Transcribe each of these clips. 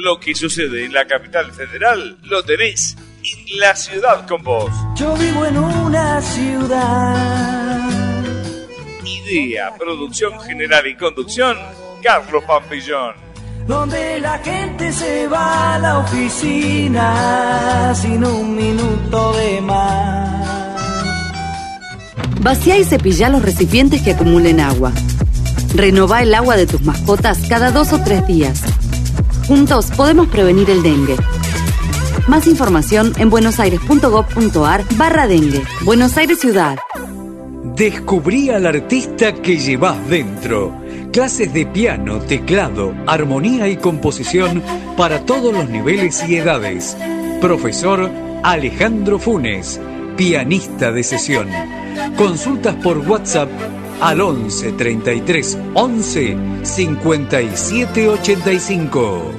lo que sucede en la capital federal lo tenés en La Ciudad con Vos. Yo vivo en una ciudad. Idea, producción general y conducción, Carlos Pampillón. Donde la gente se va a la oficina sin un minuto de más. Vacía y cepillá los recipientes que acumulen agua. Renová el agua de tus mascotas cada 2 o 3 días. Juntos podemos prevenir el dengue. Más información en buenosaires.gov.ar/dengue. Buenos Aires Ciudad. Descubrí al artista que llevas dentro. Clases de piano, teclado, armonía y composición para todos los niveles y edades. Profesor Alejandro Funes, pianista de sesión. Consultas por WhatsApp al 11 33 11 57 85.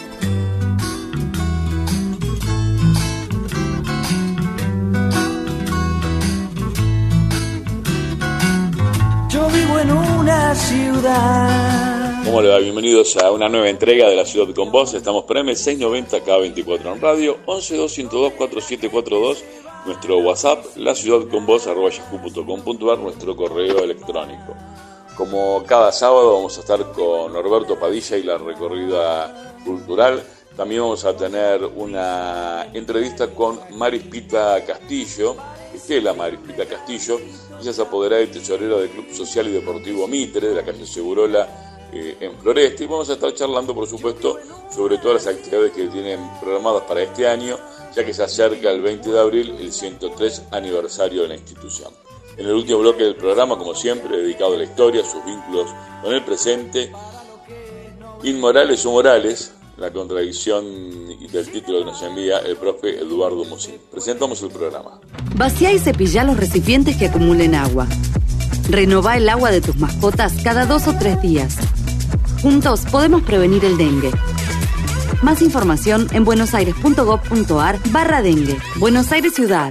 Yo vivo en una ciudad. ¿Cómo le va? Bienvenidos a una nueva entrega de La Ciudad con Vos. Estamos por M690 K24 en radio, 11 202 4742. Nuestro WhatsApp, laciudadconvos@yahoo.com.ar, nuestro correo electrónico. Como cada sábado vamos a estar con Norberto Padilla y la recorrida cultural. También vamos a tener una entrevista con Marispita Castillo, Estela Marispita Castillo. Ella es apoderada y tesorera del Club Social y Deportivo Mitre, de la calle Segurola, en Floresta. Y vamos a estar charlando, por supuesto, sobre todas las actividades que tienen programadas para este año, ya que se acerca el 20 de abril, el 103 aniversario de la institución. En el último bloque del programa, como siempre, dedicado a la historia, sus vínculos con el presente, inmorales o morales, la contradicción del título que nos envía el profe Eduardo Musín. Presentamos el programa. Vacía y cepillá los recipientes que acumulen agua. Renová el agua de tus mascotas cada 2 o 3 días. Juntos podemos prevenir el dengue. Más información en buenosaires.gov.ar/dengue. Buenos Aires Ciudad.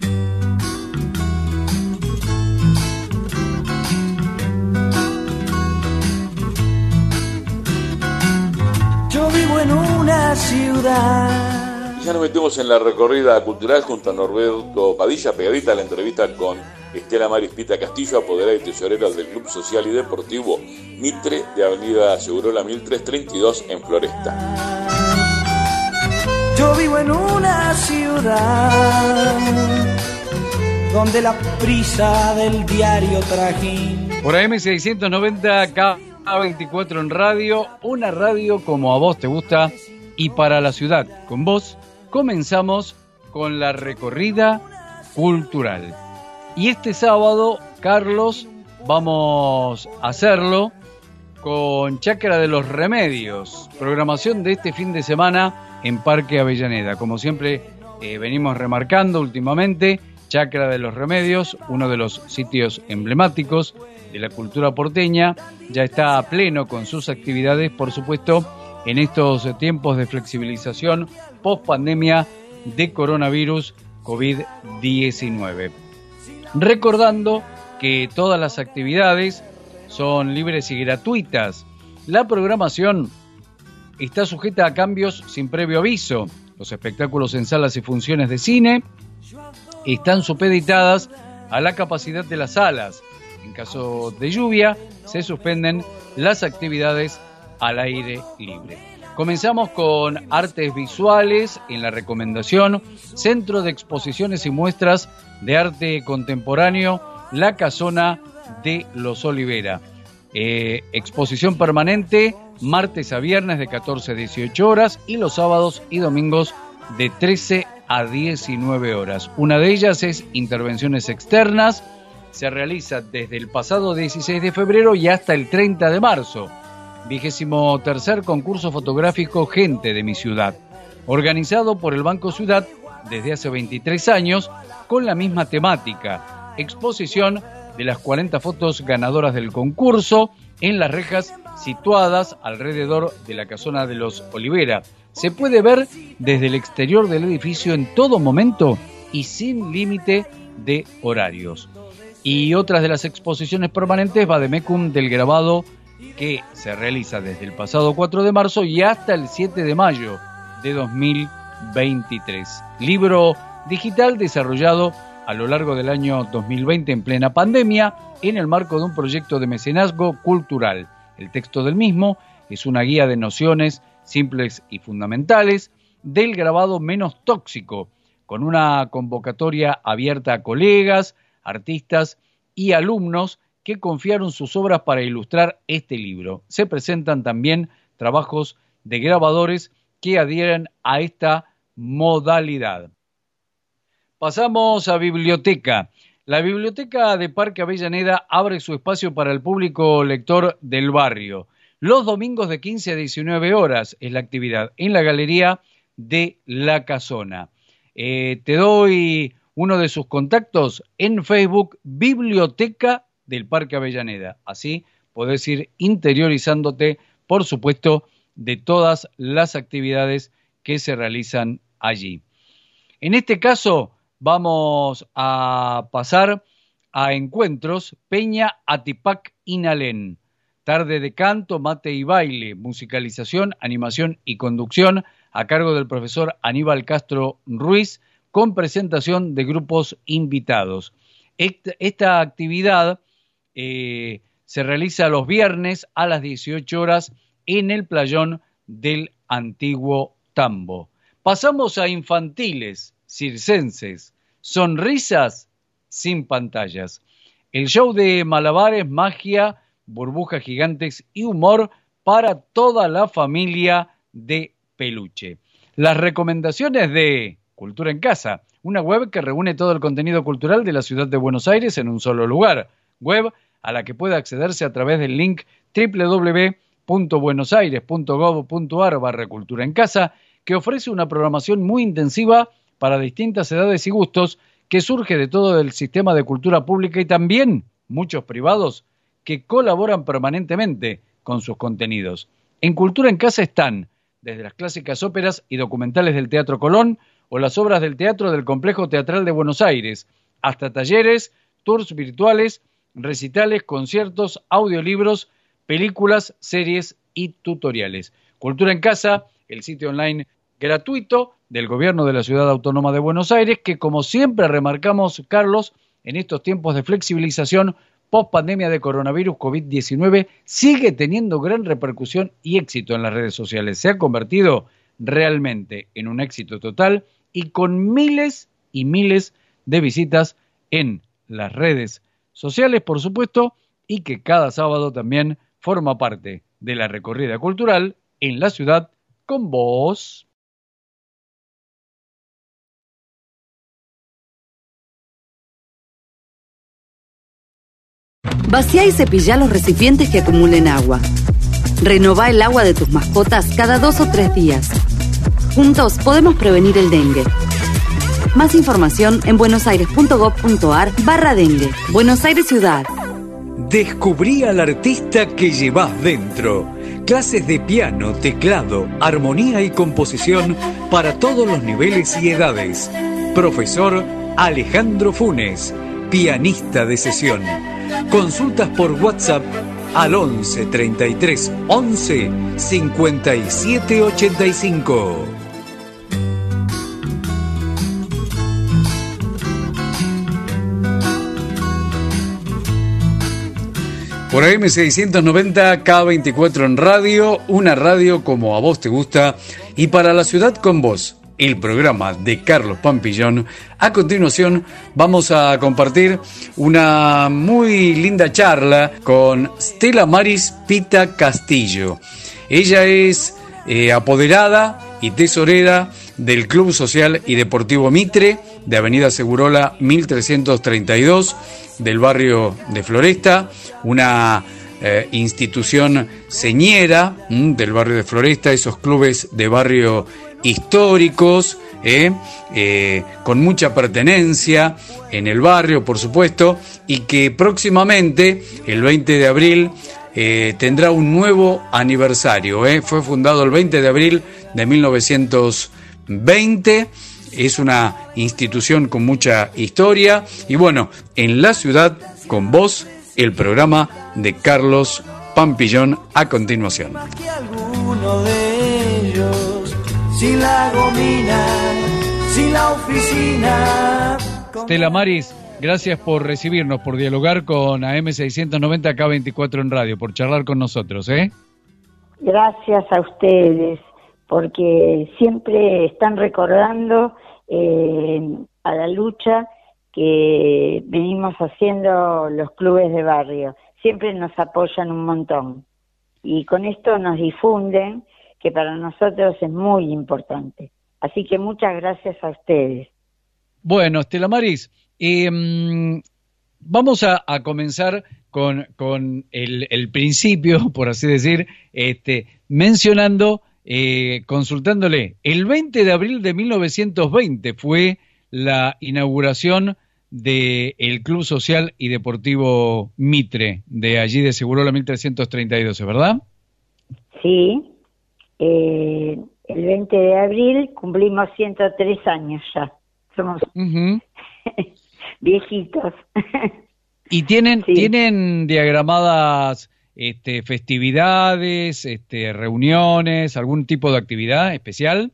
Yo vivo en una ciudad. Y ya nos metemos en la recorrida cultural junto a Norberto Padilla, pegadita a la entrevista con Estela Marispita Castillo, apoderada y tesorera del Club Social y Deportivo Mitre, de Avenida Segurola 1332 en Floresta. Yo vivo en una ciudad donde la prisa del diario trajín. Por AM690 K24 en radio, una radio como a vos te gusta y para la ciudad. Con vos comenzamos con la recorrida cultural. Y este sábado, Carlos, vamos a hacerlo con Chacra de los Remedios, programación de este fin de semana en Parque Avellaneda. Como siempre venimos remarcando últimamente, Chacra de los Remedios, uno de los sitios emblemáticos de la cultura porteña, ya está a pleno con sus actividades, por supuesto, en estos tiempos de flexibilización post pandemia de coronavirus COVID-19. Recordando que todas las actividades son libres y gratuitas. La programación está sujeta a cambios sin previo aviso. Los espectáculos en salas y funciones de cine están supeditadas a la capacidad de las salas. En caso de lluvia, se suspenden las actividades al aire libre. Comenzamos con artes visuales en la recomendación, Centro de Exposiciones y Muestras de Arte Contemporáneo, La Casona de los Olivera. Exposición permanente, martes a viernes de 14 a 18 horas y los sábados y domingos de 13 a 19 horas. Una de ellas es Intervenciones Externas, se realiza desde el pasado 16 de febrero y hasta el 30 de marzo. 23º concurso fotográfico Gente de mi Ciudad, organizado por el Banco Ciudad desde hace 23 años con la misma temática. Exposición de las 40 fotos ganadoras del concurso en las rejas situadas alrededor de la Casona de los Olivera. Se puede ver desde el exterior del edificio en todo momento y sin límite de horarios. Y otras de las exposiciones permanentes, Vademecum del grabado que se realiza desde el pasado 4 de marzo y hasta el 7 de mayo de 2023. Libro digital desarrollado a lo largo del año 2020 en plena pandemia en el marco de un proyecto de mecenazgo cultural. El texto del mismo es una guía de nociones simples y fundamentales del grabado menos tóxico, con una convocatoria abierta a colegas, artistas y alumnos que confiaron sus obras para ilustrar este libro. Se presentan también trabajos de grabadores que adhieren a esta modalidad. Pasamos a biblioteca. La Biblioteca de Parque Avellaneda abre su espacio para el público lector del barrio. Los domingos de 15 a 19 horas es la actividad en la Galería de La Casona. Te doy uno de sus contactos en Facebook, Biblioteca del Parque Avellaneda. Así podés ir interiorizándote, por supuesto, de todas las actividades que se realizan allí. En este caso, vamos a pasar a encuentros Peña Atipac Inalén. Tarde de canto, mate y baile, musicalización, animación y conducción a cargo del profesor Aníbal Castro Ruiz, con presentación de grupos invitados. Esta actividad se realiza los viernes a las 18 horas en el playón del Antiguo Tambo. Pasamos a infantiles, circenses, sonrisas sin pantallas. El show de malabares, magia, burbujas gigantes y humor para toda la familia de peluche. Las recomendaciones de Cultura en Casa, una web que reúne todo el contenido cultural de la ciudad de Buenos Aires en un solo lugar. Web a la que puede accederse a través del link www.buenosaires.gov.ar/Cultura en Casa, que ofrece una programación muy intensiva para distintas edades y gustos, que surge de todo el sistema de cultura pública y también muchos privados que colaboran permanentemente con sus contenidos. En Cultura en Casa están desde las clásicas óperas y documentales del Teatro Colón o las obras del teatro del Complejo Teatral de Buenos Aires, hasta talleres, tours virtuales, recitales, conciertos, audiolibros, películas, series y tutoriales. Cultura en Casa, el sitio online gratuito del Gobierno de la Ciudad Autónoma de Buenos Aires, que como siempre remarcamos, Carlos, en estos tiempos de flexibilización post-pandemia de coronavirus COVID-19, sigue teniendo gran repercusión y éxito en las redes sociales. Se ha convertido realmente en un éxito total y con miles y miles de visitas en las redes sociales, por supuesto, y que cada sábado también forma parte de la recorrida cultural en la ciudad con vos. Vacía y cepillá los recipientes que acumulen agua. Renová el agua de tus mascotas cada 2 o 3 días. Juntos podemos prevenir el dengue. Más información en buenosaires.gov.ar/dengue. Buenos Aires Ciudad. Descubrí al artista que llevas dentro. Clases de piano, teclado, armonía y composición para todos los niveles y edades. Profesor Alejandro Funes, pianista de sesión. Consultas por WhatsApp al 11 33 11 57 85. Por AM690 K24 en radio, una radio como a vos te gusta y para la ciudad con vos. El programa de Carlos Pampillón. A continuación vamos a compartir una muy linda charla con Stella Maris Pita Castillo. Ella es apoderada y tesorera del Club Social y Deportivo Mitre de Avenida Segurola 1332 del barrio de Floresta, una institución señera del barrio de Floresta, esos clubes de barrio históricos, con mucha pertenencia en el barrio, por supuesto, y que próximamente, el 20 de abril, tendrá un nuevo aniversario. Fue fundado el 20 de abril de 1920, es una institución con mucha historia, y bueno, en la ciudad, con vos, el programa de Carlos Pampillón a continuación. Más que alguno de ellos, sin la gomina, sin la oficina. Stella Maris, gracias por recibirnos, por dialogar con AM690 K24 en radio, por charlar con nosotros, ¿eh? Gracias a ustedes, porque siempre están recordando a la lucha que venimos haciendo los clubes de barrio. Siempre nos apoyan un montón. Y con esto nos difunden, que para nosotros es muy importante. Así que muchas gracias a ustedes. Bueno, Stella Maris, vamos a comenzar con el principio, por así decir, mencionando, consultándole, el 20 de abril de 1920 fue la inauguración del Club Social y Deportivo Mitre, de allí de Segurola 1332, ¿verdad? Sí, el 20 de abril cumplimos 103 años ya, somos viejitos. ¿Y tienen, sí, tienen diagramadas festividades, reuniones, algún tipo de actividad especial?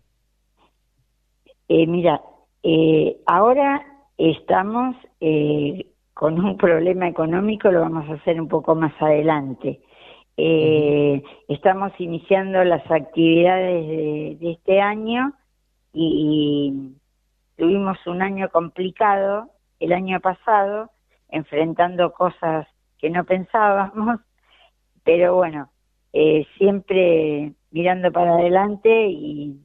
Mira, ahora estamos con un problema económico, lo vamos a hacer un poco más adelante. Estamos iniciando las actividades de este año y tuvimos un año complicado el año pasado, enfrentando cosas que no pensábamos, pero bueno, siempre mirando para adelante y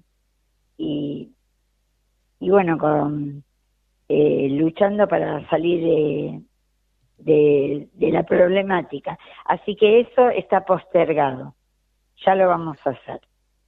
bueno, luchando para salir de la problemática. Así que eso está postergado, ya lo vamos a hacer.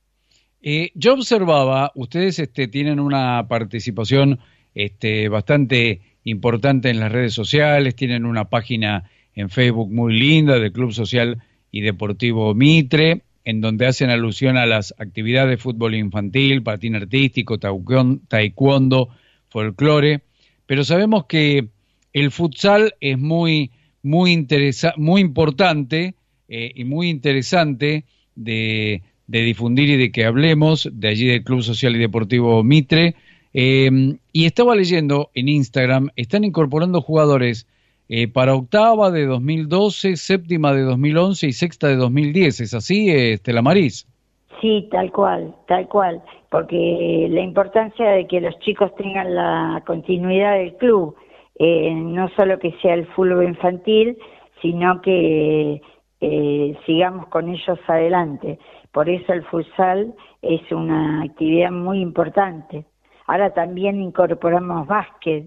Yo observaba, ustedes tienen una participación bastante importante en las redes sociales, tienen una página en Facebook muy linda del Club Social y Deportivo Mitre, en donde hacen alusión a las actividades de fútbol infantil, patín artístico, taekwondo, folclore, pero sabemos que el futsal es muy importante y muy interesante de difundir y de que hablemos, de allí del Club Social y Deportivo Mitre, y estaba leyendo en Instagram, están incorporando jugadores para octava de 2012, séptima de 2011 y sexta de 2010, ¿es así, Stella Maris? Sí, tal cual, porque la importancia de que los chicos tengan la continuidad del club, no solo que sea el fútbol infantil, sino que sigamos con ellos adelante. Por eso el futsal es una actividad muy importante. Ahora también incorporamos básquet,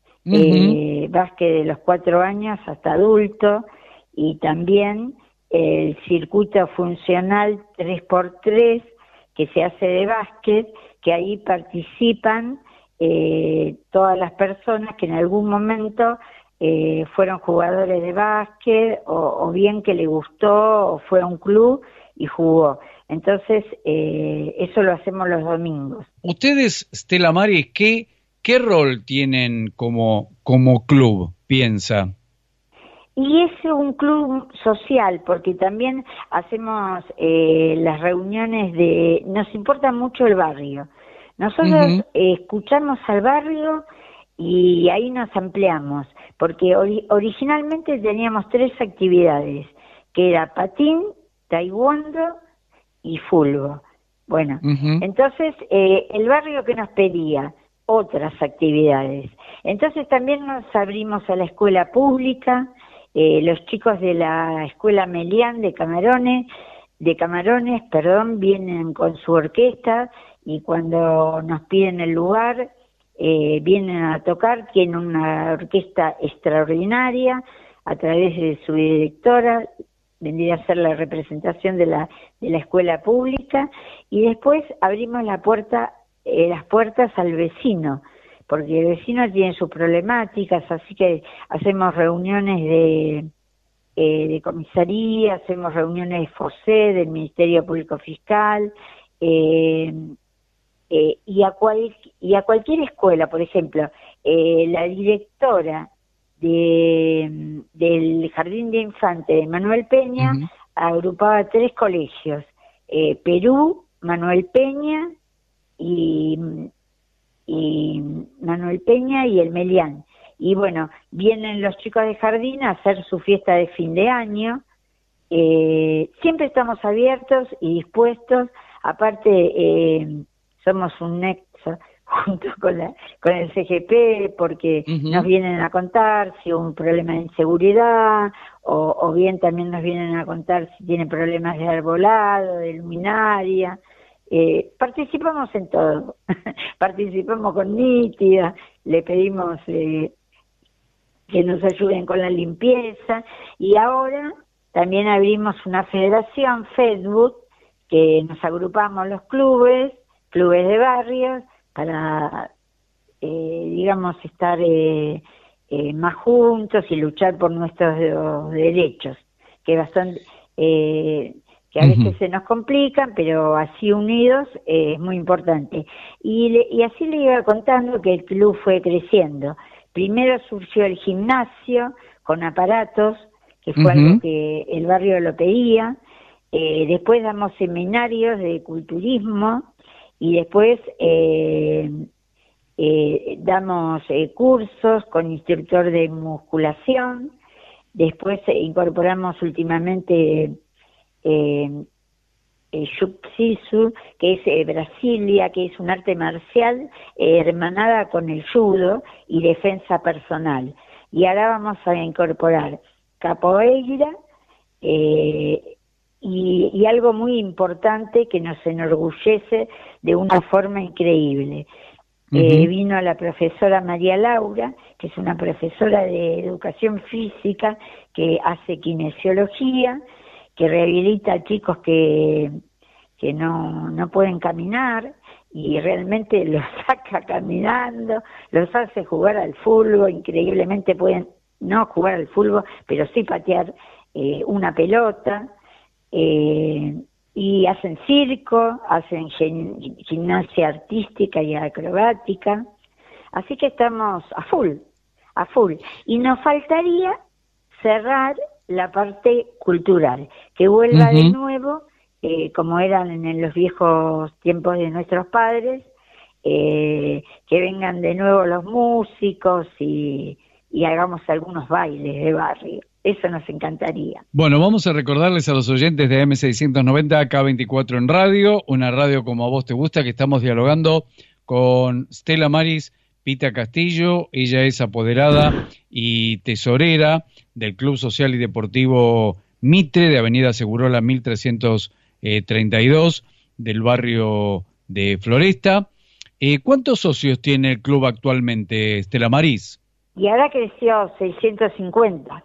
básquet de los 4 años hasta adulto, y también el circuito funcional 3x3 que se hace de básquet, que ahí participan todas las personas que en algún momento fueron jugadores de básquet o bien que le gustó o fue a un club y jugó. Entonces, eso lo hacemos los domingos. Ustedes, Stella Maris, ¿qué rol tienen como club, piensa? Y es un club social, porque también hacemos las reuniones nos importa mucho el barrio. Nosotros escuchamos al barrio y ahí nos ampliamos, porque originalmente teníamos 3 actividades, que era patín, taekwondo y fútbol. Bueno, entonces el barrio que nos pedía otras actividades. Entonces también nos abrimos a la escuela pública, los chicos de la escuela Melián de Camarones, vienen con su orquesta y cuando nos piden el lugar vienen a tocar. Tienen una orquesta extraordinaria a través de su directora, vendría a ser la representación de la escuela pública, y después abrimos las puertas al vecino, porque el vecino tiene sus problemáticas, así que hacemos reuniones de comisaría, hacemos reuniones de FOSE, del Ministerio Público Fiscal, y a cualquier escuela. Por ejemplo, la directora del Jardín de Infantes de Manuel Peña agrupaba 3 colegios, Perú, Manuel Peña y el Melián. Y bueno, vienen los chicos de jardín a hacer su fiesta de fin de año. Siempre estamos abiertos y dispuestos. Aparte, somos un nexo junto con el CGP, porque nos vienen a contar si hubo un problema de inseguridad, o bien también nos vienen a contar si tienen problemas de arbolado, de luminaria. Participamos en todo. Participamos con Nítida, le pedimos que nos ayuden con la limpieza, y ahora también abrimos una federación, Facebook, que nos agrupamos los clubes de barrios, para, digamos, estar más juntos y luchar por nuestros derechos, que bastante... que a veces se nos complican, pero así unidos es muy importante. Y así le iba contando que el club fue creciendo. Primero surgió el gimnasio con aparatos, que fue algo que el barrio lo pedía. Después damos seminarios de culturismo, y después damos cursos con instructor de musculación. Después incorporamos últimamente Jiu-Jitsu, que es Brasilia, que es un arte marcial hermanada con el judo y defensa personal. Y ahora vamos a incorporar capoeira y algo muy importante que nos enorgullece de una forma increíble. Vino la profesora María Laura, que es una profesora de educación física que hace kinesiología, que rehabilita a chicos que no pueden caminar, y realmente los saca caminando, los hace jugar al fútbol. Increíblemente pueden no jugar al fútbol, pero sí patear una pelota, y hacen circo, hacen gimnasia artística y acrobática. Así que estamos a full, y nos faltaría cerrar la parte cultural, que vuelva de nuevo, como eran en los viejos tiempos de nuestros padres, que vengan de nuevo los músicos y hagamos algunos bailes de barrio. Eso nos encantaría. Bueno, vamos a recordarles a los oyentes de AM690, K24 en radio, una radio como a vos te gusta, que estamos dialogando con Stella Maris Pita Castillo. Ella es apoderada y tesorera del Club Social y Deportivo Mitre, de Avenida Segurola 1332, del barrio de Floresta. ¿Cuántos socios tiene el club actualmente, Stella Maris? Y ahora creció 650.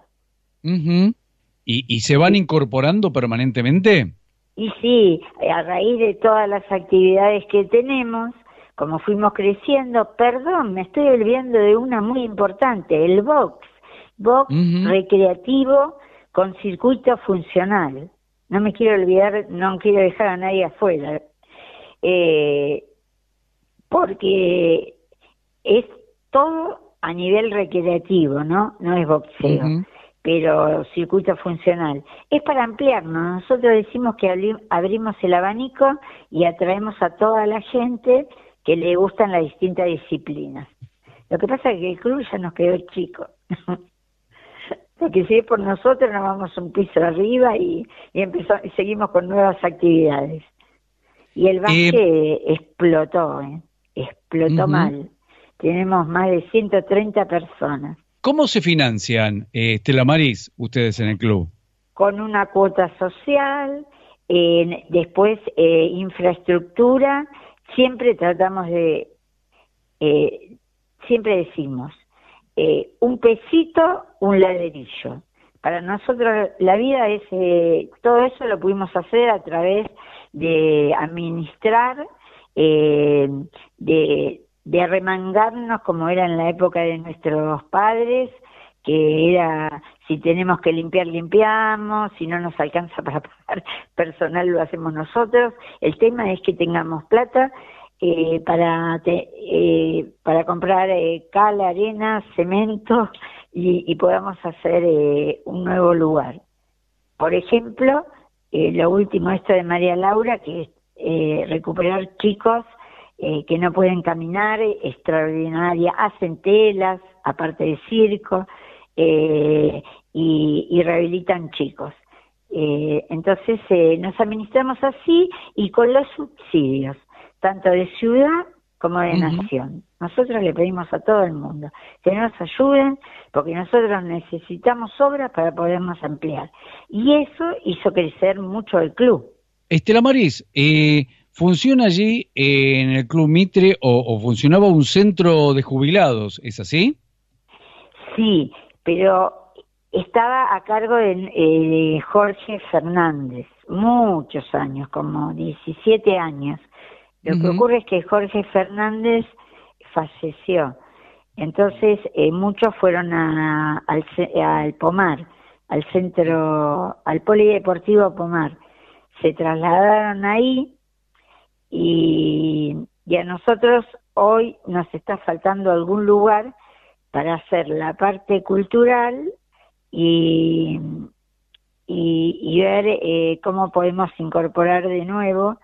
¿Y se van incorporando permanentemente? Y sí, a raíz de todas las actividades que tenemos, como fuimos creciendo, me estoy olvidando de una muy importante, el box recreativo con circuito funcional. No me quiero olvidar, no quiero dejar a nadie afuera, porque es todo a nivel recreativo, ¿no? No es boxeo. Pero circuito funcional. Es para ampliarnos. Nosotros decimos que abrimos el abanico y atraemos a toda la gente que le gustan las distintas disciplinas. Lo que pasa es que el club ya nos quedó chico. Porque si es por nosotros nos vamos un piso arriba y seguimos con nuevas actividades. Y el básquet explotó, explotó mal. Tenemos más de 130 personas. ¿Cómo se financian, Stella Maris, ustedes en el club? Con una cuota social, después infraestructura. Siempre tratamos de, siempre decimos, un pesito, un ladrillo. Para nosotros la vida es, todo eso lo pudimos hacer a través de administrar, de arremangarnos como era en la época de nuestros padres, que era, si tenemos que limpiar, limpiamos, si no nos alcanza para pagar personal, lo hacemos nosotros. El tema es que tengamos plata para comprar cal, arena, cemento y podamos hacer un nuevo lugar. Por ejemplo, lo último esto de María Laura, que es recuperar chicos que no pueden caminar, extraordinaria, hacen telas, aparte de circo, y rehabilitan chicos. Entonces nos administramos así y con los subsidios, tanto de ciudad como de nación. Nosotros le pedimos a todo el mundo que nos ayuden, porque nosotros necesitamos obras para podernos ampliar. Y eso hizo crecer mucho el club. Estela Maris, ¿funciona allí en el Club Mitre o funcionaba un centro de jubilados? ¿Es así? Sí, pero estaba a cargo de Jorge Fernández, muchos años, como 17 años. Lo que ocurre es que Jorge Fernández falleció. Entonces muchos fueron al Pomar, al centro, al Polideportivo Pomar. Se trasladaron ahí y a nosotros hoy nos está faltando algún lugar para hacer la parte cultural y ver cómo podemos incorporar de nuevo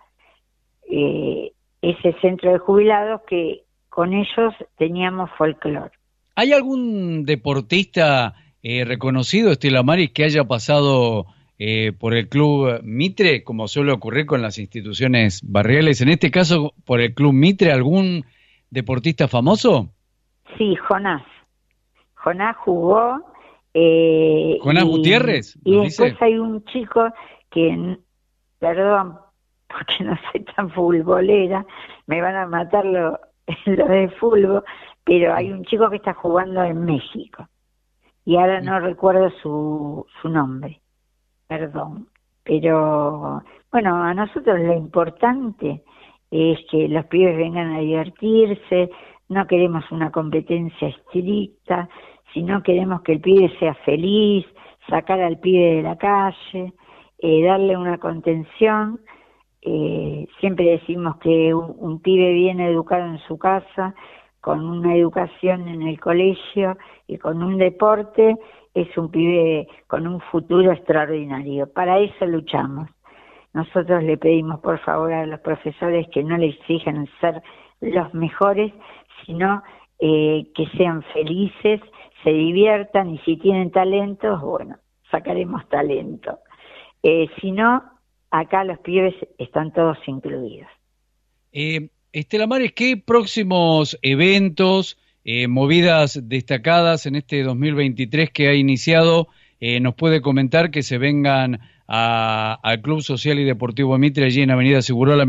ese centro de jubilados que con ellos teníamos folclore. ¿Hay algún deportista reconocido, Estela Maris, que haya pasado por el Club Mitre, como suele ocurrir con las instituciones barriales? En este caso, por el Club Mitre, ¿algún deportista famoso? Sí, Jonás. Jonás jugó. ¿Jonás Gutiérrez? Y después dice. hay un chico que, perdón, porque no soy tan futbolera, me van a matar lo de fútbol, pero hay un chico que está jugando en México y ahora no recuerdo su nombre, perdón, pero bueno, a nosotros lo importante es que los pibes vengan a divertirse, no queremos una competencia estricta, sino queremos que el pibe sea feliz, sacar al pibe de la calle, darle una contención. Siempre decimos que un pibe bien educado en su casa, con una educación en el colegio y con un deporte, es un pibe con un futuro extraordinario. Para eso luchamos. Nosotros le pedimos por favor a los profesores que no le exijan ser los mejores, sino que sean felices, se diviertan y si tienen talentos, bueno, sacaremos talento. Si no, acá los pibes están todos incluidos. Estela Maris, ¿qué próximos eventos, movidas destacadas en este 2023 que ha iniciado, nos puede comentar que se vengan al Club Social y Deportivo Mitre, allí en Avenida Segurola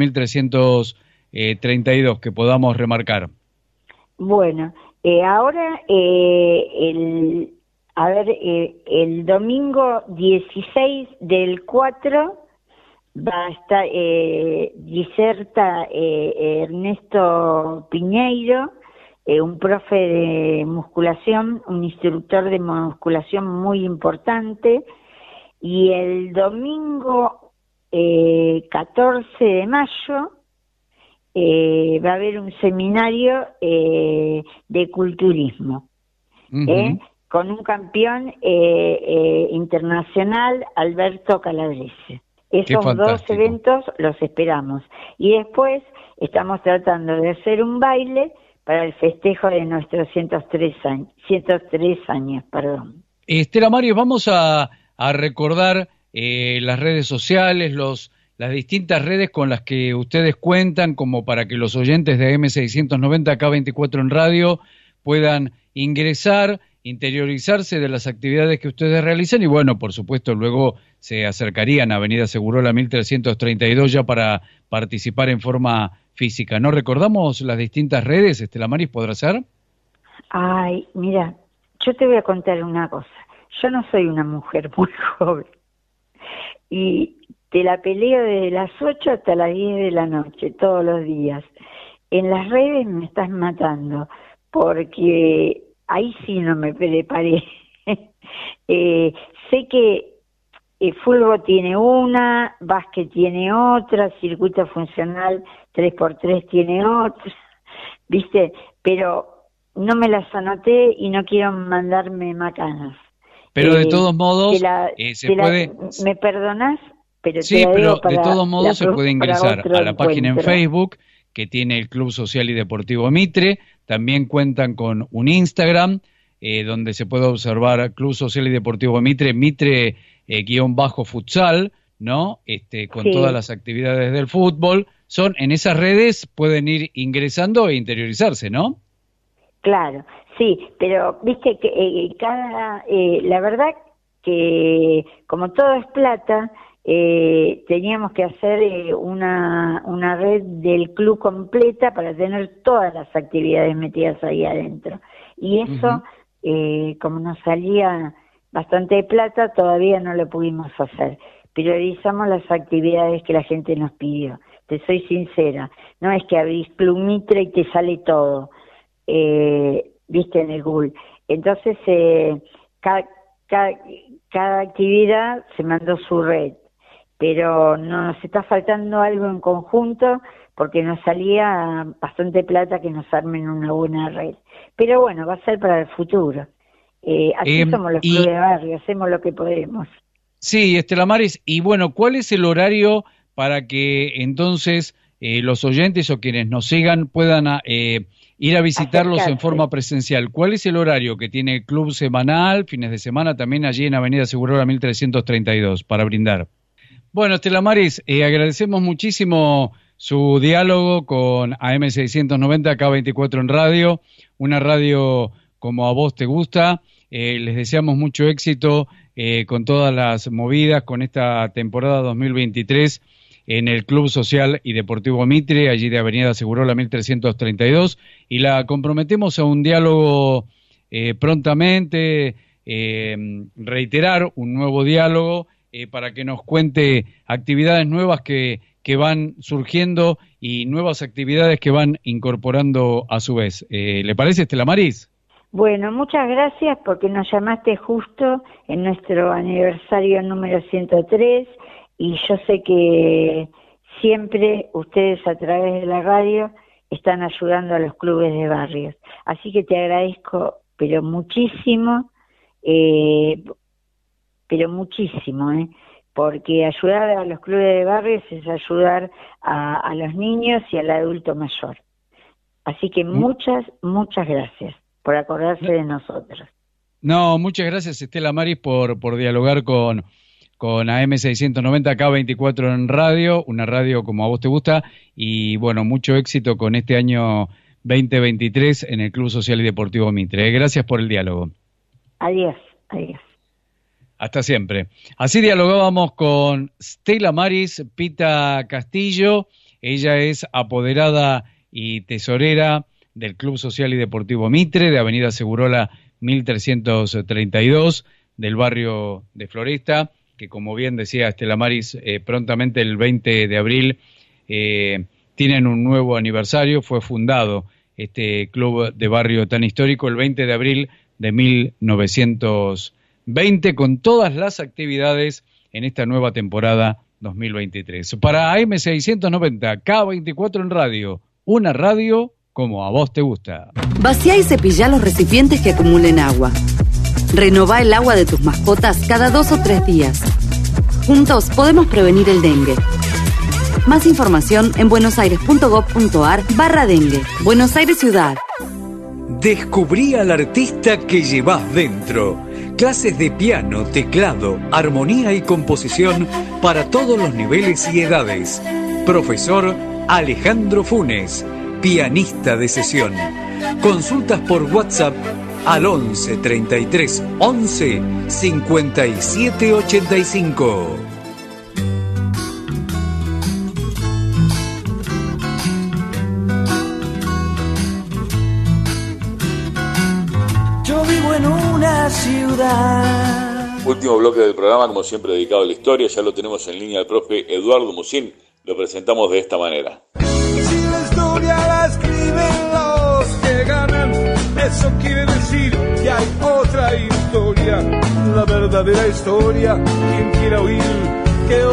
1332, que podamos remarcar? Bueno, ahora el domingo 16 del 4 va a estar diserta Ernesto Piñeiro, un profe de musculación, un instructor de musculación muy importante, y el domingo 14 de mayo va a haber un seminario de culturismo, con un campeón internacional, Alberto Calabrese. Esos dos eventos los esperamos. Y después estamos tratando de hacer un baile para el festejo de nuestros 103 años. Estela Maris, vamos a recordar las redes sociales, las distintas redes con las que ustedes cuentan, como para que los oyentes de M690 K24 en radio puedan ingresar, interiorizarse de las actividades que ustedes realizan y bueno, por supuesto luego se acercarían a Avenida Segurola 1332 ya para participar en forma física. ¿No recordamos las distintas redes, Estela Maris, podrá ser? Ay, mira, yo te voy a contar una cosa. Yo no soy una mujer muy joven y te la peleo desde las 8 hasta las 10 de la noche, todos los días. En las redes me estás matando, porque ahí sí no me preparé. Sé que fútbol tiene una, básquet tiene otra, circuito funcional 3x3 tiene otra, ¿viste? Pero no me las anoté y no quiero mandarme macanas. Pero de todos modos, se puede... ¿Me perdonás? Sí, pero de todos modos se puede ingresar a la página en Facebook que tiene el Club Social y Deportivo Mitre. También cuentan con un Instagram donde se puede observar Club Social y Deportivo Mitre, Mitre-futsal, ¿no? Con todas las actividades del fútbol. En esas redes pueden ir ingresando e interiorizarse, ¿no? Claro, sí, pero viste que la verdad que como todo es plata, teníamos que hacer una red del club completa para tener todas las actividades metidas ahí adentro. Y eso, como nos salía bastante de plata, todavía no lo pudimos hacer. Priorizamos las actividades que la gente nos pidió. Te soy sincera, no es que abrís Club Mitre y te sale todo, viste, en el Google. Entonces, cada actividad se mandó su red, pero nos está faltando algo en conjunto porque nos salía bastante plata que nos armen una buena red. Pero bueno, va a ser para el futuro. Así somos los clubes de barrio, hacemos lo que podemos. Sí, Estela Maris, y bueno, ¿cuál es el horario para que entonces los oyentes o quienes nos sigan puedan ir a visitarlos en forma presencial? ¿Cuál es el horario que tiene el club semanal, fines de semana, también allí en Avenida Segurola 1332, para brindar? Bueno, Estela Maris, agradecemos muchísimo su diálogo con AM690, K24 en radio, una radio como a vos te gusta. Les deseamos mucho éxito con todas las movidas, con esta temporada 2023 en el Club Social y Deportivo Mitre, allí de Avenida Segurola 1332, y la comprometemos a un diálogo prontamente, reiterar un nuevo diálogo para que nos cuente actividades nuevas que van surgiendo y nuevas actividades que van incorporando a su vez. ¿Le parece, Estela Maris? Bueno, muchas gracias porque nos llamaste justo en nuestro aniversario número 103 y yo sé que siempre ustedes a través de la radio están ayudando a los clubes de barrios. Así que te agradezco, pero muchísimo, porque ayudar a los clubes de barrios es ayudar a los niños y al adulto mayor. Así que muchas gracias por acordarse de nosotros. No, muchas gracias, Estela Maris, por dialogar con AM690, K24 en radio, una radio como a vos te gusta, y bueno, mucho éxito con este año 2023 en el Club Social y Deportivo Mitre. Gracias por el diálogo. Adiós. Hasta siempre. Así dialogábamos con Estela Maris Pita Castillo. Ella es apoderada y tesorera del Club Social y Deportivo Mitre, de Avenida Segurola 1332, del barrio de Floresta, que como bien decía Estela Maris, prontamente el 20 de abril tienen un nuevo aniversario. Fue fundado este club de barrio tan histórico el 20 de abril de 1920, con todas las actividades en esta nueva temporada 2023. Para AM690, K24 en radio, una radio como a vos te gusta. Vacía y cepillá los recipientes que acumulen agua. Renová el agua de tus mascotas cada 2 o 3 días. Juntos podemos prevenir el dengue. Más información en buenosaires.gov.ar/dengue. Buenos Aires Ciudad. Descubrí al artista que llevas dentro. Clases de piano, teclado, armonía y composición para todos los niveles y edades. Profesor Alejandro Funes, pianista de sesión. Consultas por WhatsApp al 11 33 11 57 85. Yo vivo en una ciudad. Último bloque del programa, como siempre, dedicado a la historia. Ya lo tenemos en línea el profe Eduardo Musín. Lo presentamos de esta manera. Si la historia la escriben los que ganan, eso quiere decir que hay otra historia. La verdadera historia, quien quiera oír, que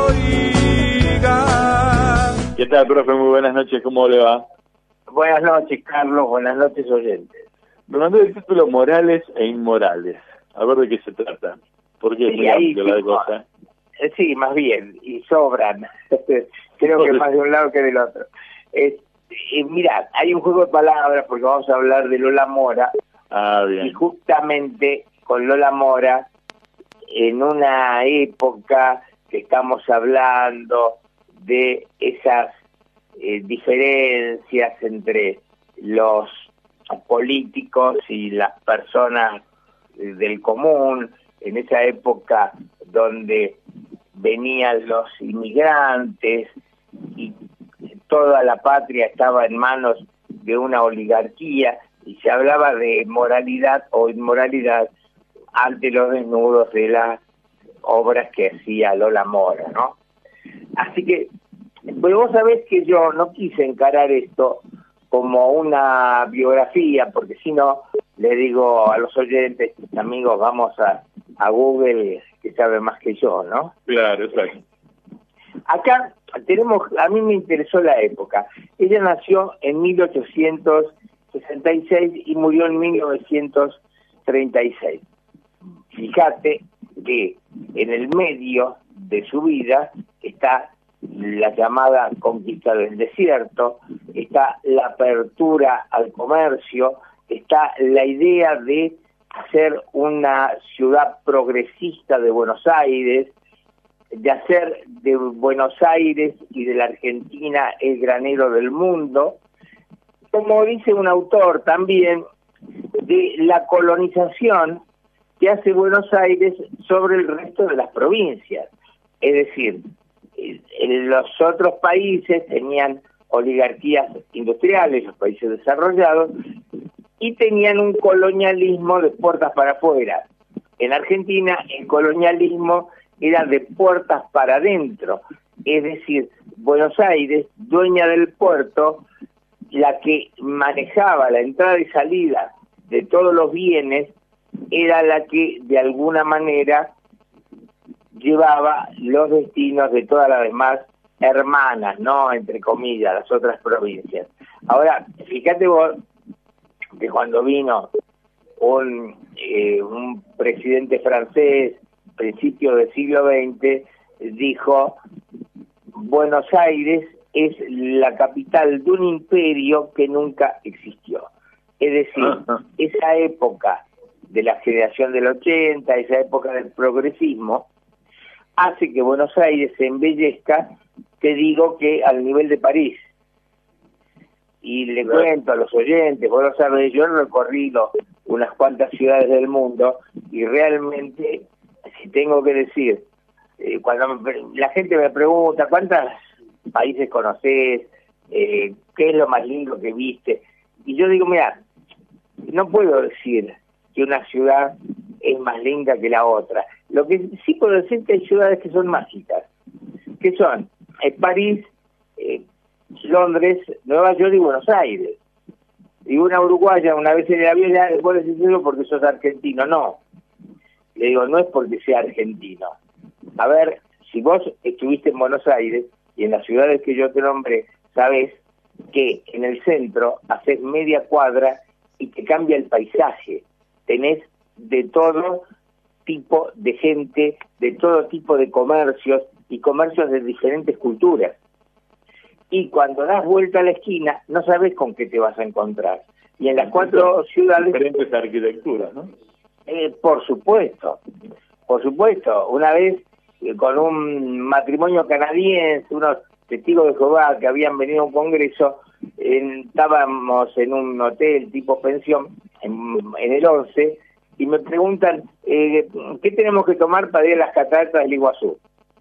oiga. ¿Qué tal, profe? Muy buenas noches, ¿cómo le va? Buenas noches, Carlos, buenas noches, oyentes. Me mandó el título Morales e Inmorales. A ver de qué se trata. ¿Por qué es muy amplio la cosa? Sí, más bien, y sobran. Creo que más de un lado que del otro. Mirá, hay un juego de palabras porque vamos a hablar de Lola Mora. Bien. Y justamente con Lola Mora, en una época que estamos hablando de esas diferencias entre los políticos y las personas del común, en esa época donde venían los inmigrantes y toda la patria estaba en manos de una oligarquía y se hablaba de moralidad o inmoralidad ante los desnudos de las obras que hacía Lola Mora, ¿no? Así que, pues vos sabés que yo no quise encarar esto como una biografía, porque si no, le digo a los oyentes, amigos, vamos a Google, que sabe más que yo, ¿no? Claro, exacto. Acá tenemos, a mí me interesó la época. Ella nació en 1866 y murió en 1936. Fíjate que en el medio de su vida está la llamada conquista del desierto, está la apertura al comercio, está la idea de hacer una ciudad progresista de Buenos Aires, de hacer de Buenos Aires y de la Argentina el granero del mundo, como dice un autor también, de la colonización que hace Buenos Aires sobre el resto de las provincias. Es decir, los otros países tenían oligarquías industriales, los países desarrollados, y tenían un colonialismo de puertas para afuera. En Argentina el colonialismo era de puertas para adentro, es decir, Buenos Aires, dueña del puerto, la que manejaba la entrada y salida de todos los bienes, era la que de alguna manera llevaba los destinos de todas las demás hermanas, ¿no? Entre comillas, las otras provincias. Ahora, fíjate vos que cuando vino un presidente francés, principio del siglo XX, dijo: Buenos Aires es la capital de un imperio que nunca existió. Es decir, esa época de la generación del 80, esa época del progresismo, hace que Buenos Aires se embellezca, te digo que al nivel de París. Y le cuento a los oyentes, vos lo sabés, yo he recorrido unas cuantas ciudades del mundo y realmente, si tengo que decir, cuando la gente me pregunta cuántos países conocés, qué es lo más lindo que viste, y yo digo, mira, no puedo decir que una ciudad es más linda que la otra. Lo que sí puedo decir es que hay ciudades que son mágicas, que son París, Londres, Nueva York y Buenos Aires. Y una uruguaya una vez en el avión, vos decís eso porque sos argentino. No, le digo, no es porque sea argentino. A ver, si vos estuviste en Buenos Aires y en las ciudades que yo te nombré, sabés que en el centro haces media cuadra y te cambia el paisaje. Tenés de todo tipo de gente, de todo tipo de comercios y comercios de diferentes culturas. Y cuando das vuelta a la esquina, no sabes con qué te vas a encontrar. Y en las cuatro ciudades... Diferentes arquitecturas, ¿no? Por supuesto. Una vez, con un matrimonio canadiense, unos testigos de Jehová que habían venido a un congreso, estábamos en un hotel tipo pensión, en el 11, y me preguntan, ¿qué tenemos que tomar para ir a las cataratas del Iguazú?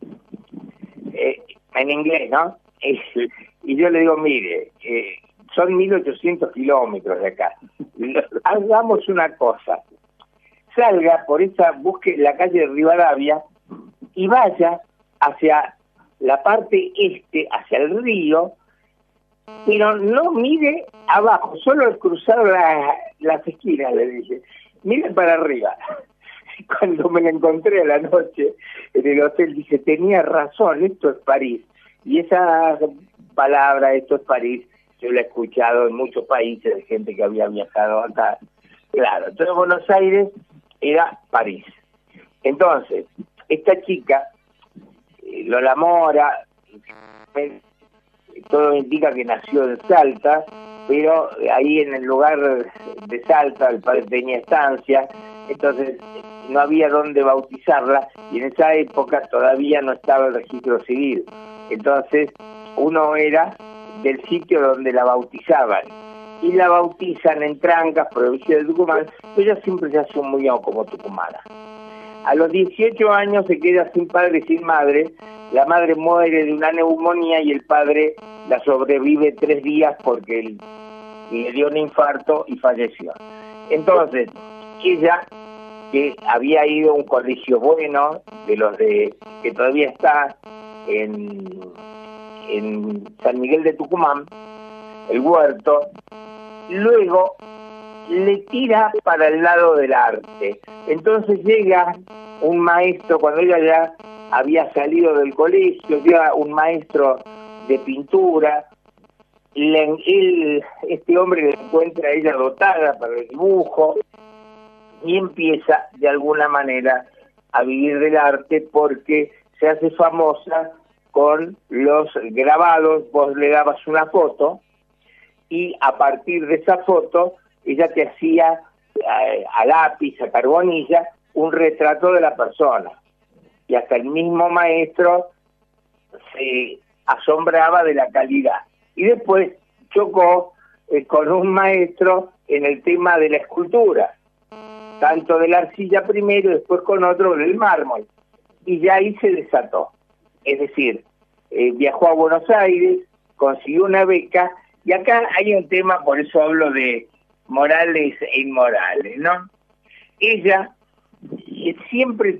En inglés, ¿no? Y yo le digo, mire, son 1800 kilómetros de acá. Hagamos una cosa. Salga por busque la calle de Rivadavia y vaya hacia la parte este, hacia el río, pero no mire abajo, solo al cruzar las esquinas, le dije. Mire para arriba. Cuando me la encontré a la noche en el hotel, dije, tenía razón, esto es París. Y esa palabra, esto es París, yo la he escuchado en muchos países de gente que había viajado acá. Claro, entonces Buenos Aires era París. Entonces, esta chica Lola Mora, todo indica que nació en Salta, pero ahí en el lugar de Salta el padre tenía estancia, entonces no había dónde bautizarla, y en esa época todavía no estaba el registro civil, entonces uno era del sitio donde la bautizaban, y la bautizan en Trancas, provincia de Tucumán, pero ella siempre se asumió como tucumana. A los 18 años se queda sin padre y sin madre, la madre muere de una neumonía y el padre la sobrevive 3 días porque le dio un infarto y falleció. Entonces, ella, que había ido a un colegio bueno, de los que todavía está en San Miguel de Tucumán, el Huerto, luego le tira para el lado del arte. Entonces llega un maestro, cuando ella ya había salido del colegio, llega un maestro de pintura, este hombre le encuentra a ella dotada para el dibujo y empieza de alguna manera a vivir del arte porque se hace famosa con los grabados. Vos le dabas una foto y a partir de esa foto ella te hacía a lápiz, a carbonilla, un retrato de la persona. Y hasta el mismo maestro se asombraba de la calidad. Y después chocó con un maestro en el tema de la escultura, tanto de la arcilla primero y después con otro del mármol. Y ya ahí se desató. Es decir, viajó a Buenos Aires, consiguió una beca, y acá hay un tema, por eso hablo de morales e inmorales, ¿no? Ella siempre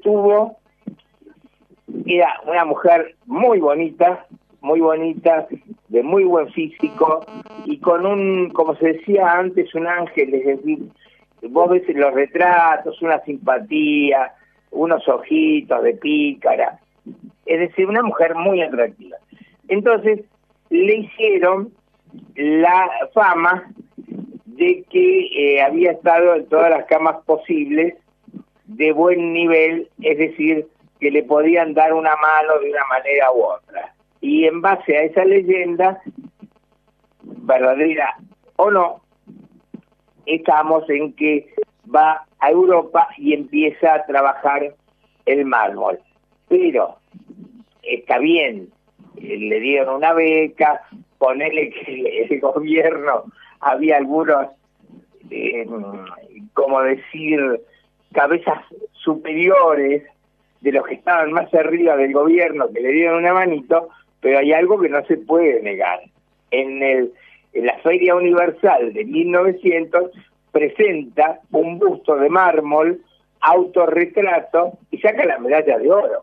era una mujer muy bonita, de muy buen físico, y con como se decía antes, un ángel, es decir, vos ves en los retratos, una simpatía, unos ojitos de pícara, es decir, una mujer muy atractiva. Entonces, le hicieron la fama de que había estado en todas las camas posibles, de buen nivel, es decir, que le podían dar una mano de una manera u otra. Y en base a esa leyenda, verdadera o no, estamos en que va a Europa y empieza a trabajar el mármol. Pero está bien, le dieron una beca, ponele que el gobierno, había algunos, como decir, cabezas superiores de los que estaban más arriba del gobierno que le dieron una manito, pero hay algo que no se puede negar. En la Feria Universal de 1900 presenta un busto de mármol, autorretrato, y saca la medalla de oro.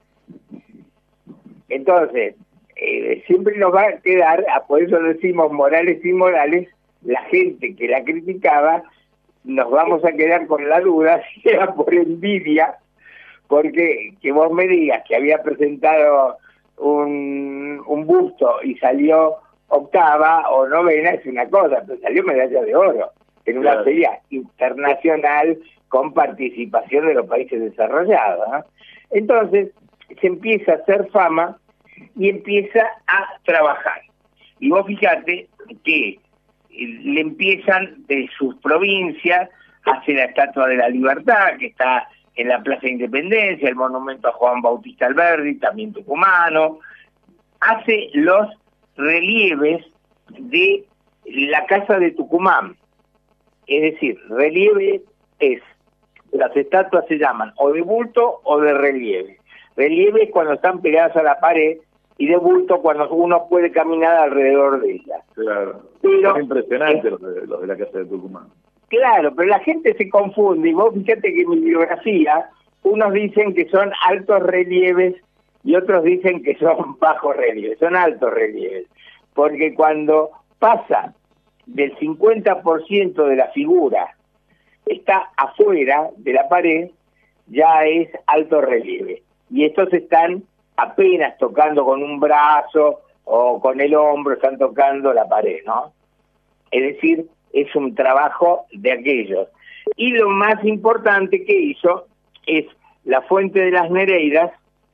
Entonces, siempre nos va a quedar, por eso decimos morales y inmorales, la gente que la criticaba, nos vamos a quedar con la duda si era por envidia, porque que vos me digas que había presentado un busto y salió octava o novena es una cosa, pero salió medalla de oro en una feria internacional con participación de los países desarrollados, ¿no? Entonces se empieza a hacer fama y empieza a trabajar. Y vos fíjate que le empiezan de sus provincias, hace la Estatua de la Libertad, que está en la Plaza de Independencia, el monumento a Juan Bautista Alberdi, también tucumano, hace los relieves de la Casa de Tucumán. Es decir, relieve es, las estatuas se llaman o de bulto o de relieve. Relieve es cuando están pegadas a la pared, y de bulto cuando uno puede caminar alrededor de ella. Claro, pero es impresionante los de la Casa de Tucumán. Claro, pero la gente se confunde, y vos fíjate que en mi biografía, unos dicen que son altos relieves y otros dicen que son bajos relieves, son altos relieves, porque cuando pasa del 50% de la figura, está afuera de la pared, ya es alto relieve, y estos están apenas tocando con un brazo o con el hombro, están tocando la pared, ¿no? Es decir, es un trabajo de aquellos. Y lo más importante que hizo es la Fuente de las Nereidas,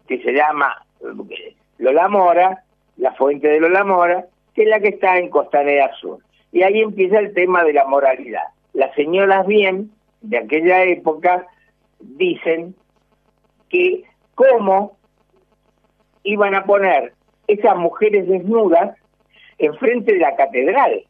que se llama Lola Mora, la fuente de Lola Mora, que es la que está en Costanera Sur. Y ahí empieza el tema de la moralidad. Las señoras bien de aquella época dicen que cómo iban a poner esas mujeres desnudas enfrente de la catedral.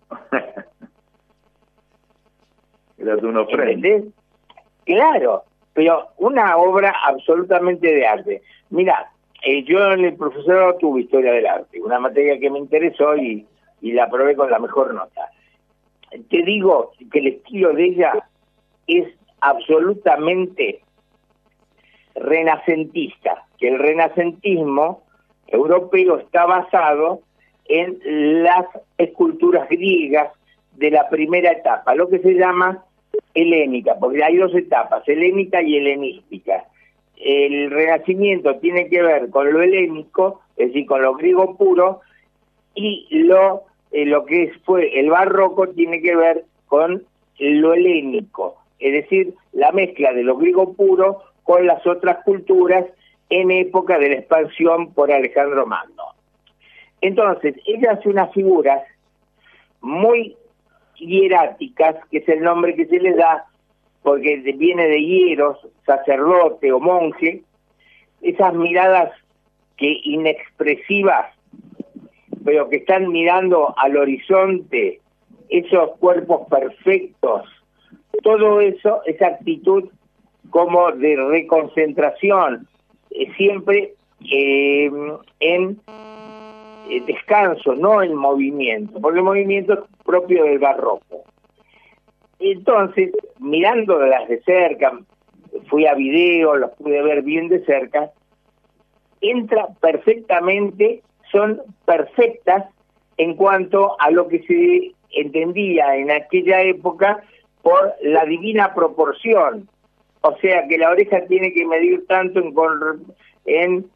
Era de una ofrenda. ¿Entendés? Claro, pero una obra absolutamente de arte. Mira, yo en el profesorado tuve historia del arte, una materia que me interesó y la aprobé con la mejor nota. Te digo que el estilo de ella es absolutamente renacentista, que el renacentismo europeo está basado en las esculturas griegas de la primera etapa, lo que se llama helénica, porque hay dos etapas, helénica y helenística. El Renacimiento tiene que ver con lo helénico, es decir, con lo griego puro, y lo que fue el barroco tiene que ver con lo helénico, es decir, la mezcla de lo griego puro con las otras culturas en época de la expansión por Alejandro Magno. Entonces, ella hace unas figuras muy hieráticas, que es el nombre que se le da porque viene de hieros, sacerdote o monje, esas miradas que inexpresivas, pero que están mirando al horizonte, esos cuerpos perfectos, todo eso, esa actitud como de reconcentración, siempre en descanso, no en movimiento, porque el movimiento es propio del barroco. Entonces, mirándolas de cerca, fui a video, los pude ver bien de cerca, entra perfectamente, son perfectas en cuanto a lo que se entendía en aquella época por la divina proporción. O sea, que la oreja tiene que medir tanto en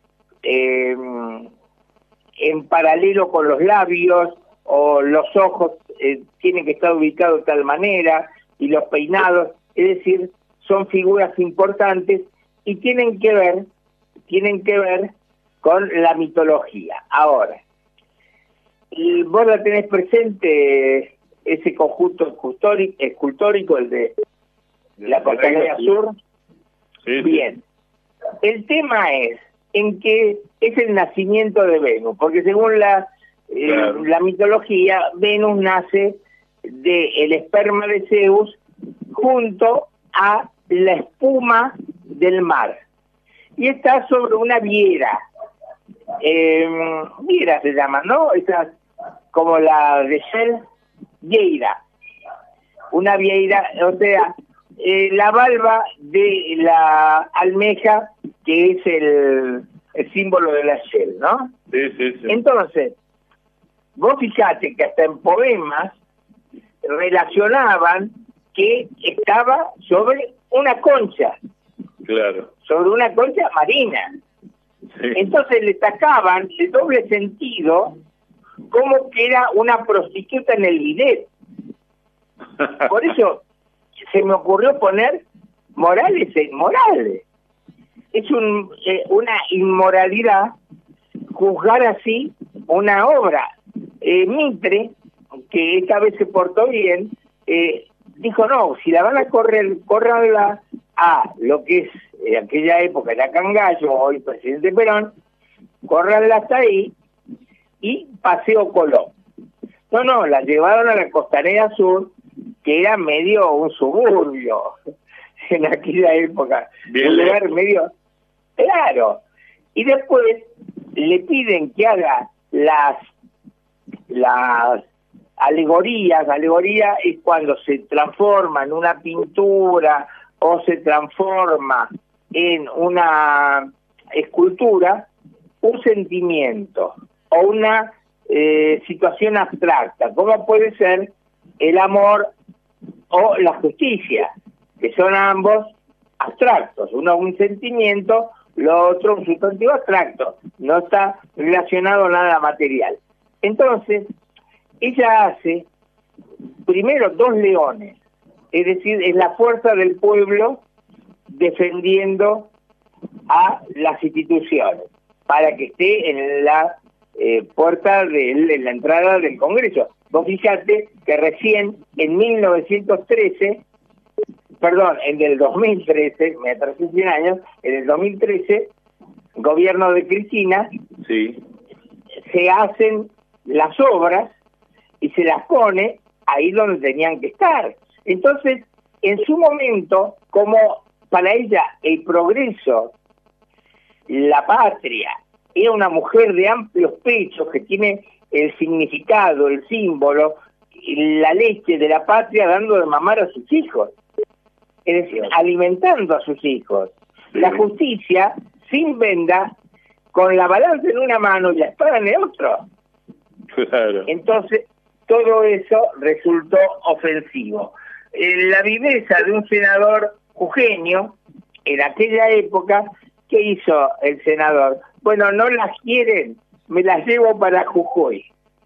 paralelo con los labios, o los ojos tienen que estar ubicados de tal manera, y los peinados, es decir, son figuras importantes y tienen que ver con la mitología. Ahora, y vos la tenés presente, ese conjunto escultórico, el de la Costanera Sur. Sí, bien. El tema es en que es el nacimiento de Venus, porque según la mitología, Venus nace del esperma de Zeus junto a la espuma del mar. Y está sobre una viera. Viera se llama, ¿no? Esa, como la de Shell, vieira. Una vieira, o sea, la valva de la almeja, que es el símbolo de la Shell, ¿no? Sí, sí, sí. Entonces, vos fijate que hasta en poemas relacionaban que estaba sobre una concha. Claro. Sobre una concha marina. Sí. Entonces le sacaban el doble sentido como que era una prostituta en el bidet. Por eso se me ocurrió poner Morales en Morales. Es una inmoralidad juzgar así una obra. Mitre, que esta vez se portó bien, dijo, no, si la van a córranla a lo que es en aquella época era Cangallo, hoy presidente Perón, córranla hasta ahí y Paseo Colón. No, la llevaron a la Costanera Sur, que era medio un suburbio en aquella época. Bien, un lugar medio... Claro. Y después le piden que haga las alegorías. Alegoría es cuando se transforma en una pintura o se transforma en una escultura, un sentimiento o una situación abstracta, como puede ser el amor o la justicia, que son ambos abstractos, uno un sentimiento, lo otro un sustantivo abstracto, no está relacionado a nada material. Entonces, ella hace primero 2 leones, es decir, es la fuerza del pueblo defendiendo a las instituciones para que esté en la puerta en la entrada del Congreso. Vos fíjate que recién en 1913, perdón, en el 2013, me atrasé 100 años, en el 2013, gobierno de Cristina, Sí. se hacen las obras y se las pone ahí donde tenían que estar. Entonces, en su momento, como para ella el progreso, la patria, era una mujer de amplios pechos que tiene el significado, el símbolo, la leche de la patria dando de mamar a sus hijos, es decir, alimentando a sus hijos. La justicia sin venda, con la balanza en una mano y la espada en el otro. Claro. Entonces, todo eso resultó ofensivo. La viveza de un senador jujeño, en aquella época, ¿qué hizo el senador? Bueno, no las quieren, me las llevo para Jujuy.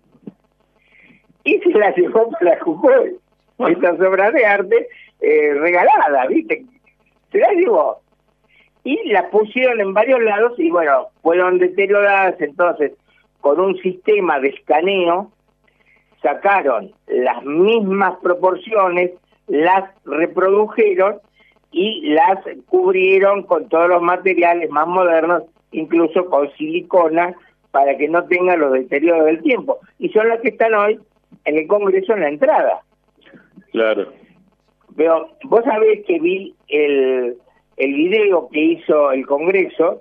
Y se las llevó para Jujuy. Estas obras de arte regaladas, ¿viste? Se las llevó. Y las pusieron en varios lados y, bueno, fueron deterioradas. Entonces, con un sistema de escaneo, sacaron las mismas proporciones, las reprodujeron y las cubrieron con todos los materiales más modernos, incluso con silicona, para que no tengan los deterioros del tiempo. Y son las que están hoy en el Congreso en la entrada. Claro. Pero vos sabés que vi el video que hizo el Congreso,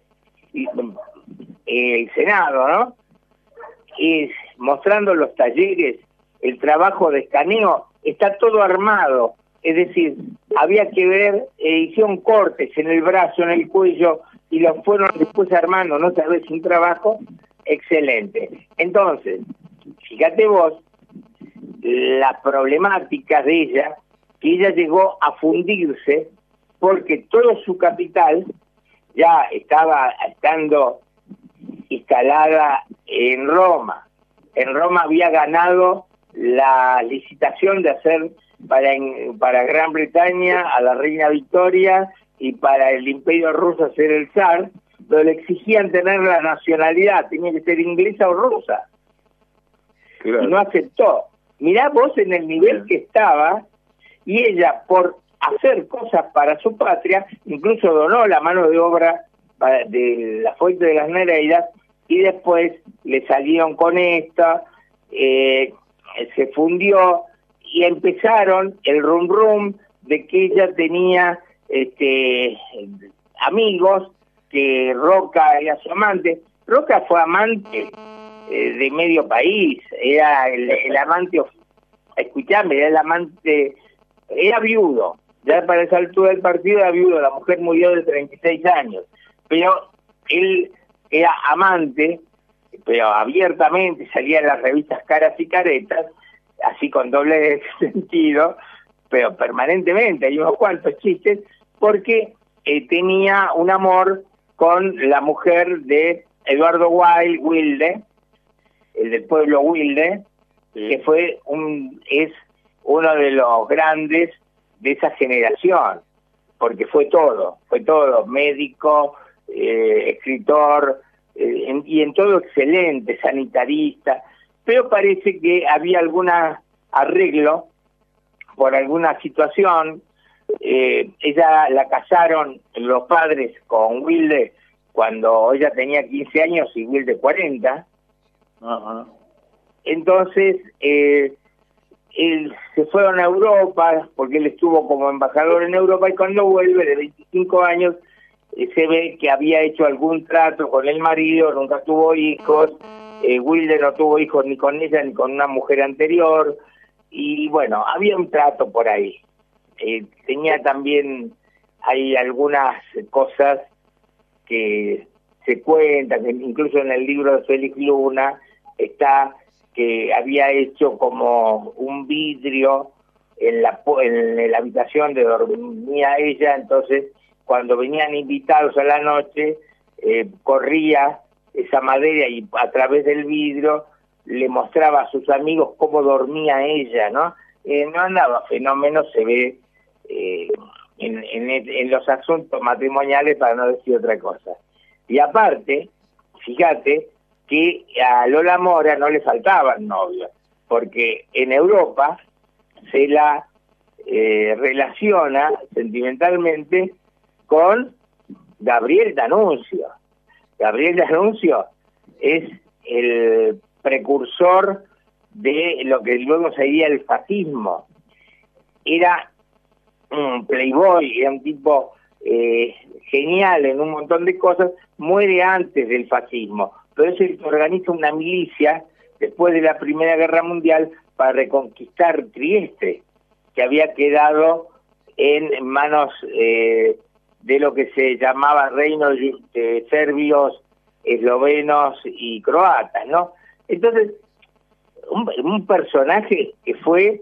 el Senado, ¿no? Es mostrando los talleres, el trabajo de escaneo, está todo armado. Es decir, había que ver, hicieron cortes en el brazo, en el cuello, y los fueron después armando, ¿no sabés? Un trabajo excelente. Entonces, fíjate vos, la problemática de ella, que ella llegó a fundirse porque todo su capital ya estaba estando instalada en Roma. En Roma había ganado la licitación de hacer para Gran Bretaña a la reina Victoria y para el Imperio Ruso hacer el zar, pero le exigían tener la nacionalidad, tenía que ser inglesa o rusa. Claro. Y no aceptó. Mirá vos en el nivel que estaba, y ella, por hacer cosas para su patria, incluso donó la mano de obra de la Fuente de las Nereidas, y después le salieron con esta, se fundió, y empezaron el rum rum de que ella tenía amigos, que Roca era su amante. Roca fue amante de medio país, era el amante, escuchame, era el amante, era viudo, ya para esa altura del partido era viudo, la mujer murió de 36 años, pero él era amante, pero abiertamente, salía en las revistas Caras y Caretas, así con doble sentido, pero permanentemente, hay unos cuantos chistes, porque tenía un amor con la mujer de Eduardo Wilde, el del pueblo Wilde, que es uno de los grandes de esa generación, porque fue todo, médico, escritor, y en todo excelente, sanitarista, pero parece que había algún arreglo por alguna situación. Ella la casaron los padres con Wilde cuando ella tenía 15 años y Wilde 40. Ajá. Entonces se fueron a Europa, porque él estuvo como embajador en Europa, y cuando vuelve de 25 años se ve que había hecho algún trato con el marido, nunca tuvo hijos. Wilde no tuvo hijos ni con ella ni con una mujer anterior, y bueno, había un trato por ahí. Tenía también, hay algunas cosas que se cuentan, incluso en el libro de Félix Luna está que había hecho como un vidrio en la habitación de dormía ella, entonces cuando venían invitados a la noche, corría esa madera y a través del vidrio le mostraba a sus amigos cómo dormía ella, ¿no? No andaba fenómeno, se ve en los asuntos matrimoniales, para no decir otra cosa. Y aparte, fíjate que a Lola Mora no le faltaban novios, porque en Europa se la relaciona sentimentalmente con Gabriel D'Annunzio. Gabriel D'Annunzio es el precursor de lo que luego sería el fascismo. Era un playboy, era un tipo genial en un montón de cosas, muere antes del fascismo, pero es el que organiza una milicia después de la Primera Guerra Mundial para reconquistar Trieste, que había quedado en manos de lo que se llamaba reinos serbios, eslovenos y croatas, ¿no? Entonces, un personaje que fue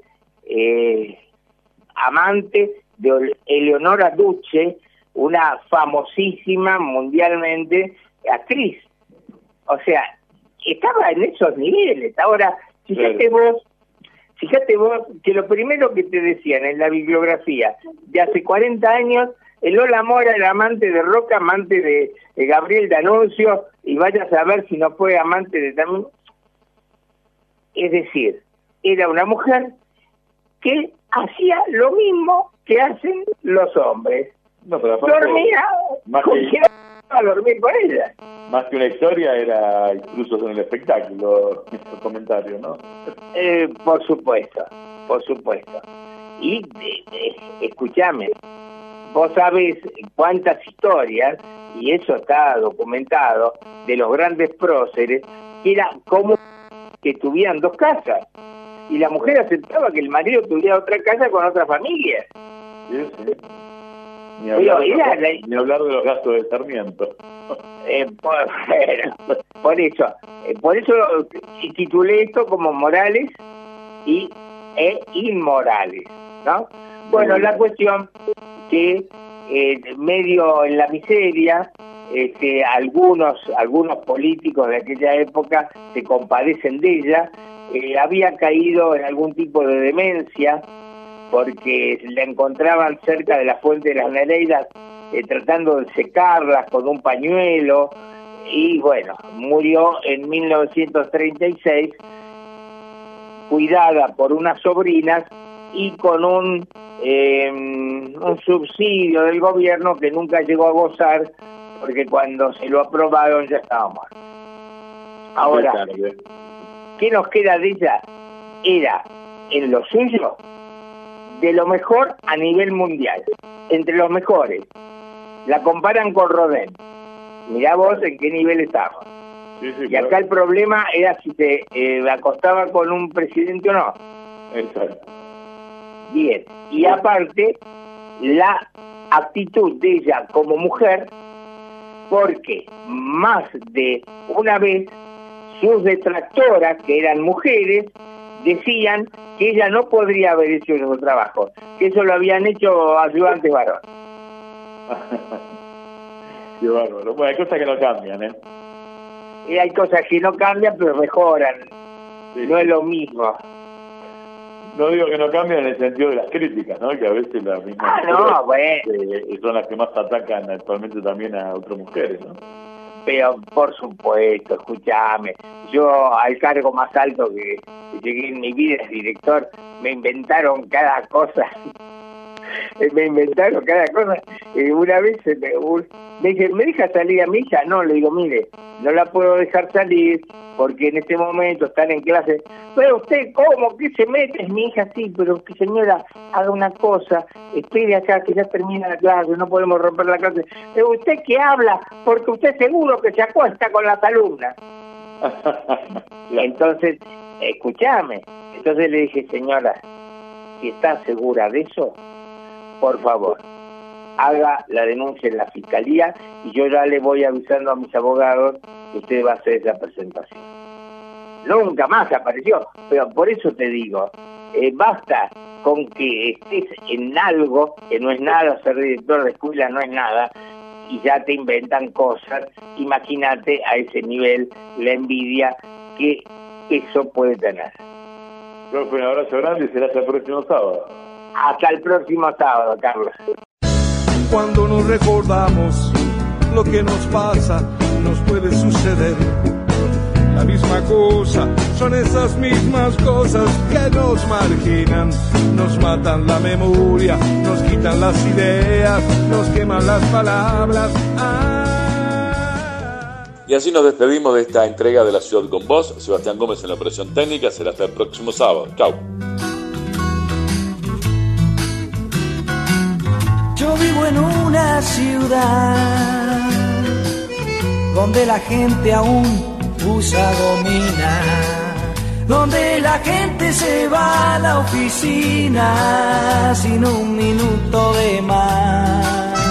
amante de Eleonora Dulce, una famosísima mundialmente actriz. O sea, estaba en esos niveles. Ahora, fíjate vos que lo primero que te decían en la bibliografía de hace 40 años, Lola Mora era amante de Roca, amante de Gabriel D'Annunzio, y vaya a saber si no fue amante de también. Es decir, era una mujer que hacía lo mismo que hacen los hombres. No, pero aparte, dormía a dormir con ella. Más que una historia, era incluso en el espectáculo, estos comentarios, ¿no? Por supuesto. Y escúchame, vos sabés cuántas historias, y eso está documentado, de los grandes próceres, que era como que tuvieran dos casas, y la mujer aceptaba que el marido tuviera otra casa con otra familia. Sí. Ni hablar de los gastos de Sarmiento. Por eso titulé esto como Morales e Inmorales, ¿no? Bueno, la cuestión que medio en la miseria, algunos políticos de aquella época se compadecen de ella, había caído en algún tipo de demencia, porque la encontraban cerca de la fuente de las Nereidas, tratando de secarlas con un pañuelo, y bueno, murió en 1936, cuidada por unas sobrinas y con un subsidio del gobierno que nunca llegó a gozar, porque cuando se lo aprobaron ya estaba muerto. Ahora, ¿qué nos queda de ella? Era, en lo suyo, de lo mejor a nivel mundial, entre los mejores. La comparan con Rodin. Mirá vos en qué nivel estamos. Sí, y acá el problema era si se acostaba con un presidente o no. Exacto. Bien, y aparte, la actitud de ella como mujer, porque más de una vez sus detractoras, que eran mujeres, decían que ella no podría haber hecho esos trabajos, que eso lo habían hecho ayudantes varones. Qué bárbaro. Bueno, hay cosas que no cambian, ¿eh? Y hay cosas que no cambian, pero mejoran. Sí. No es lo mismo. No digo que no cambian en el sentido de las críticas, ¿no? Que a veces las mismas son las que más atacan actualmente también a otras mujeres, ¿no? Pero, por supuesto, escúchame, yo al cargo más alto que llegué en mi vida, director, me inventaron cada cosa. Una vez me dije, ¿me deja salir a mi hija? No, le digo, mire, no la puedo dejar salir porque en este momento están en clase. Pero usted, ¿cómo? ¿Qué se mete? Es mi hija, sí, pero que señora, haga una cosa, espere acá que ya termina la clase, no podemos romper la clase. Pero usted que habla, porque usted seguro que se acuesta con las alumnas. Entonces, escúchame. Entonces le dije, señora, si está segura de eso, por favor, haga la denuncia en la fiscalía y yo ya le voy avisando a mis abogados que usted va a hacer esa presentación. Nunca más apareció, pero por eso te digo, basta con que estés en algo, que no es nada, ser director de escuela no es nada, y ya te inventan cosas. Imagínate a ese nivel la envidia que eso puede tener. Profe, un abrazo grande y será hasta el próximo sábado. Hasta el próximo sábado, Carlos. Cuando nos recordamos lo que nos pasa, nos puede suceder la misma cosa. Son esas mismas cosas que nos marginan, nos matan la memoria, nos quitan las ideas, nos queman las palabras. Y así nos despedimos de esta entrega de La Ciudad con Vos. Sebastián Gómez en la operación técnica. Será hasta el próximo sábado. Chau. Yo vivo en una ciudad donde la gente aún usa gomina, donde la gente se va a la oficina sin un minuto de más.